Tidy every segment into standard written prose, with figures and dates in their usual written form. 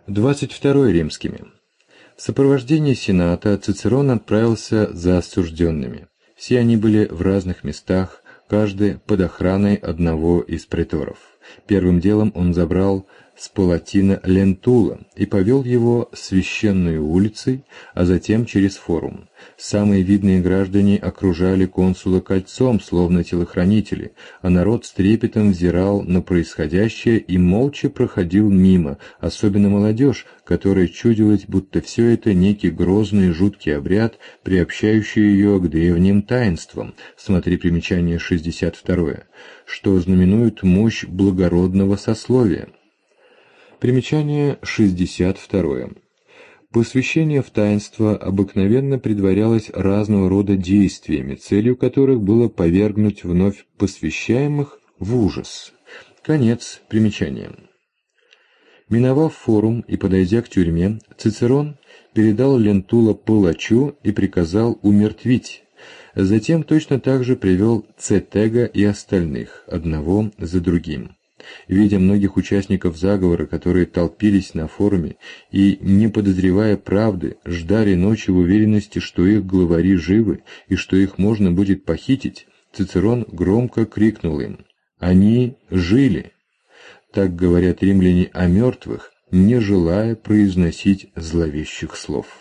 22 римскими. В сопровождении сената Цицерон отправился за осужденными. Все они были в разных местах, каждый под охраной одного из преторов. Первым делом он забрал с палатина Лентула и повел его священной улицей, а затем через форум. Самые видные граждане окружали консула кольцом, словно телохранители, а народ с трепетом взирал на происходящее и молча проходил мимо, особенно молодежь, которая чудилась, будто все это некий грозный и жуткий обряд, приобщающий ее к древним таинствам, смотри примечание 62, что знаменует мощь благородного сословия. Примечание 62. Посвящение в таинство обыкновенно предварялось разного рода действиями, целью которых было повергнуть вновь посвящаемых в ужас. Конец примечания. Миновав форум и подойдя к тюрьме, Цицерон передал Лентула палачу и приказал умертвить. Затем точно так же привел Цетега и остальных, одного за другим. Видя многих участников заговора, которые толпились на форуме и, не подозревая правды, ждали ночи в уверенности, что их главари живы и что их можно будет похитить, Цицерон громко крикнул им: «Они жили!» Так говорят римляне о мертвых, не желая произносить зловещих слов.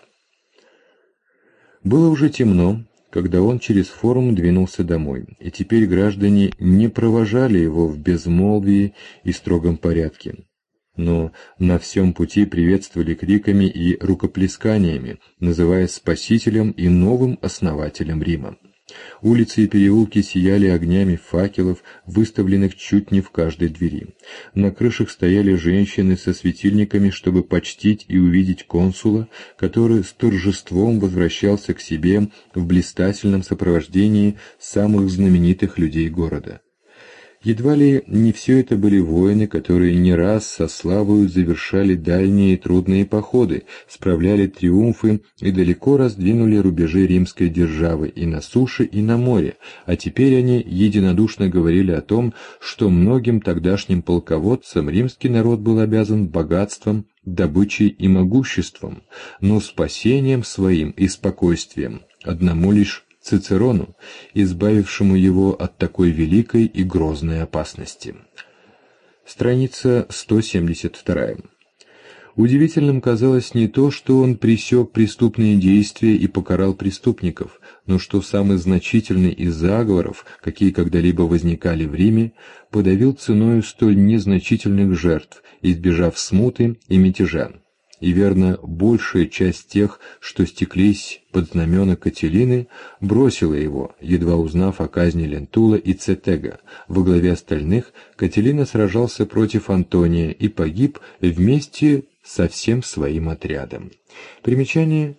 Было уже темно, когда он через форум двинулся домой, и теперь граждане не провожали его в безмолвии и строгом порядке, но на всем пути приветствовали криками и рукоплесканиями, называя спасителем и новым основателем Рима. Улицы и переулки сияли огнями факелов, выставленных чуть не в каждой двери. На крышах стояли женщины со светильниками, чтобы почтить и увидеть консула, который с торжеством возвращался к себе в блистательном сопровождении самых знаменитых людей города. Едва ли не все это были воины, которые не раз со славою завершали дальние и трудные походы, справляли триумфы и далеко раздвинули рубежи римской державы и на суше, и на море, а теперь они единодушно говорили о том, что многим тогдашним полководцам римский народ был обязан богатством, добычей и могуществом, но спасением своим и спокойствием одному лишь Цицерону, избавившему его от такой великой и грозной опасности. Страница 172. Удивительным казалось не то, что он пресек преступные действия и покарал преступников, но что самый значительный из заговоров, какие когда-либо возникали в Риме, подавил ценою столь незначительных жертв, избежав смуты и мятежа. И верно, большая часть тех, что стеклись под знамена Кателины, бросила его, едва узнав о казни Лентула и Цетега. Во главе остальных Кателина сражался против Антония и погиб вместе со всем своим отрядом. Примечание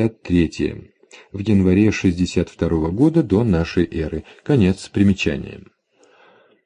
63. В январе 62 года до нашей эры. Конец примечания.